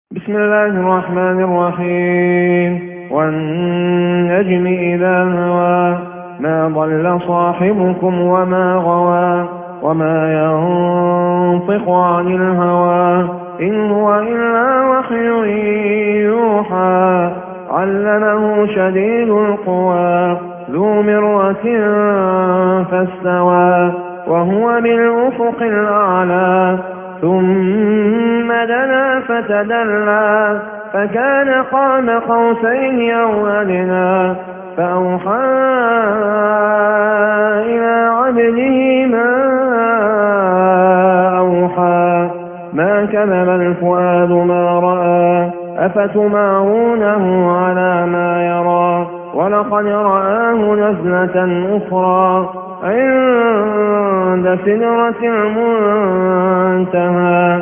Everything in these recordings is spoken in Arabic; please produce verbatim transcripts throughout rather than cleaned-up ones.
بسم الله الرحمن الرحيم والنجم إذا هوى ما ضل صاحبكم وما غوى وما ينطق عن الهوى إن هو إلا وحي يوحى علمه شديد القوى ذو مرة فاستوى وهو بالأفق الأعلى ثم دنا فتدلى فكان قام قوسين أو أدنى فأوحى إلى عبده ما أوحى ما كذب الفؤاد ما رأى أفتمارونه على ما يرى ولقد رآه نزلة أخرى عند سدرة المنتهى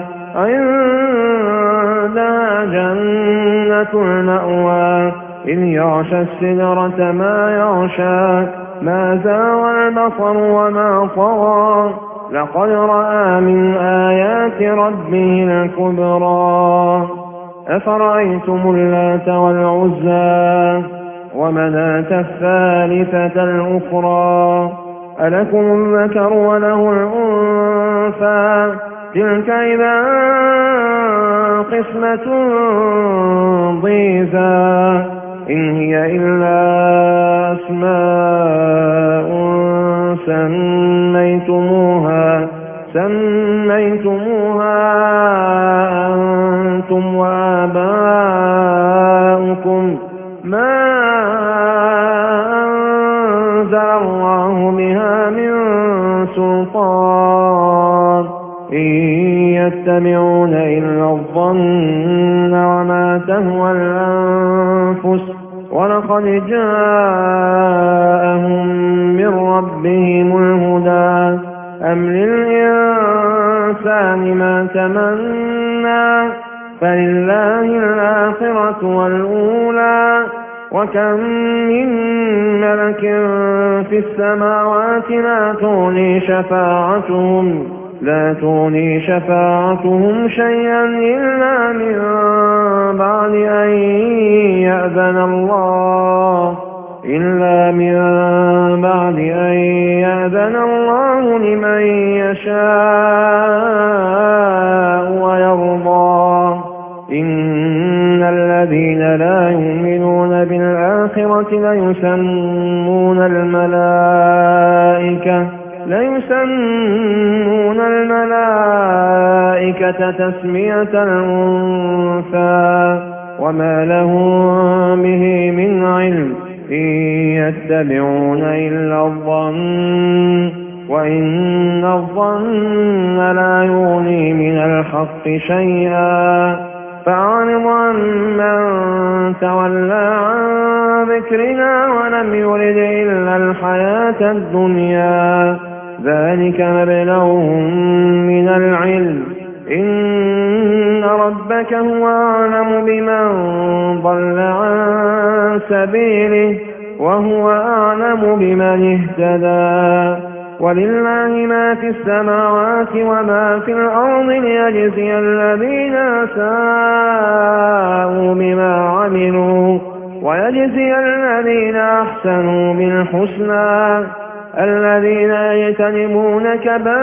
عندها جنة المأوى إذ يغشى السدرة ما يغشى ما زاغ البصر وما طغى لقد رأى من آيات ربه الكبرى أفرأيتم اللات والعزى ومناة الثالثة الأخرى ألكم الذكر وله الأنثى تلك إذا قسمة ضيزى إن هي إلا أسماء سميتموها سميتموها أنتم وآباؤكم ما أنزل الله بها من سلطان إن يتبعون إلا الظن وما تهوى الأنفس ولقد جاءهم من ربهم الهدى أم للإنسان ما تمنى فلله الآخرة والأولى وكم من ملك في السماوات لا تغني شفاعتهم لا تغني شفاعتهم شيئا إلا من بعد أن يأذن الله إلا من بعد أن يأذن الله لمن يشاء ويرضى إن الذين لا يؤمنون بالآخرة ليسمون الملائكة ليسمون الملائكة تسمية الأنثى وما لهم به من علم إن يتبعون إلا الظن وإن الظن لا يغني من الحق شيئا فأعرض عمن تولى عن ذكرنا ولم يرد إلا الحياة الدنيا ذلك مبلغهم من العلم إن ربك هو أعلم بمن ضل عن سبيله وهو أعلم بمن اهتدى ولله ما في السماوات وما في الأرض ليجزي الذين أساءوا بما عملوا ويجزي الذين أحسنوا بالحسنى الذين يجتنبون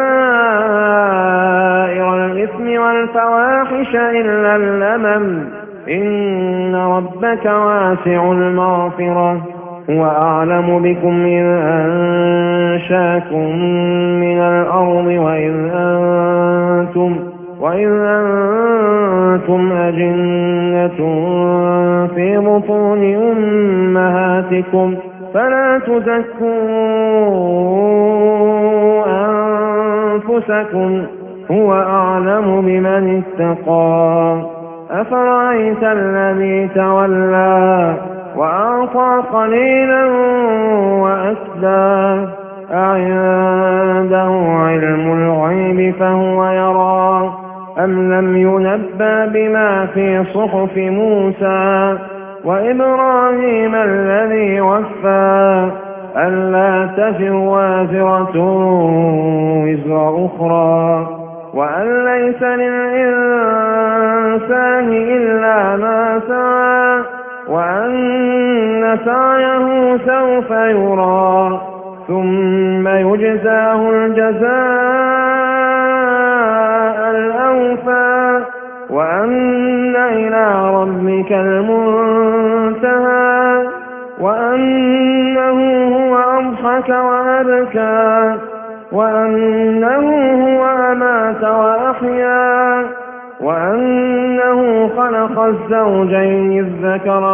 كبائر الإثم والفواحش إلا اللمم إن ربك واسع المغفرة هو أعلم بكم إذ أنشاكم من الأرض وإذ أنتم, وإذ أنتم أجنة في بطون أمهاتكم فلا تزكوا أنفسكم هو أعلم بمن اتقى أفرأيت الذي تولى وأعطى قليلا وأكدى أعنده علم الغيب فهو يرى أم لم ينبأ بما في صحف موسى وإبراهيم الذي وفى ألا تزر وازرة وزر أخرى وأن ليس للإنسان إلا ما سعى وأن سعيه سوف يرى ثم يجزاه الجزاء الأوفى وأن إلى ربك المنتهى وأنه هو أضحك وأبكى وأنه هو أمات وأحيا وأنه خلق الزوجين الذكر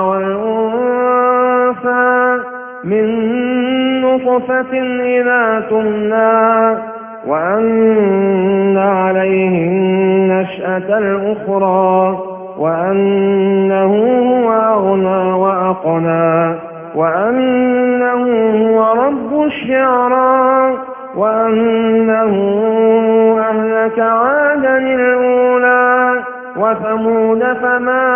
والأنثى من نطفة إذا تمنى وأن عليه النشأة الأخرى وأنه هو أغنى وأقنى وأنه هو رب الشعرى وأنه أهلك عادا الأولى وثمود فما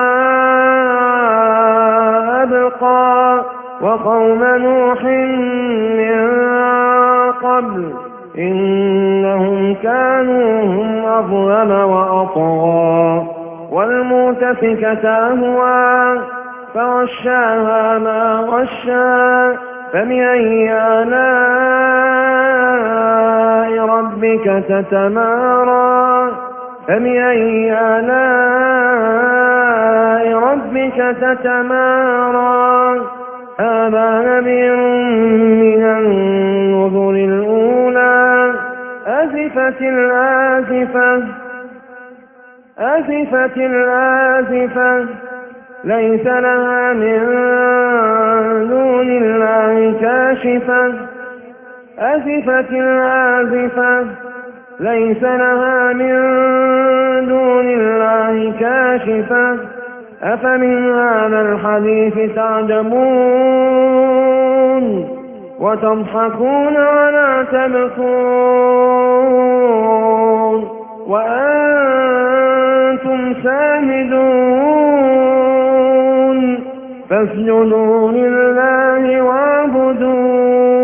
أبقى وقوم نوح من قبل إنهم كانوا هم أظلم وأطغى والمؤتفكة أهوى فغشاها ما غشا فبأي آلاء ربك تتمارى فبأي آلاء ربك تتمارى هذا نذير من النذر الأولى أزفت الآزفة أزفت الآزفة ليس لها من دون الله كاشفة أزفت الآزفة ليس لها من دون الله كاشفة أفمن هذا الحديث تعجبون وتضحكون ولا تبكون وأنتم سامدون فاسجدوا لله واعبدوا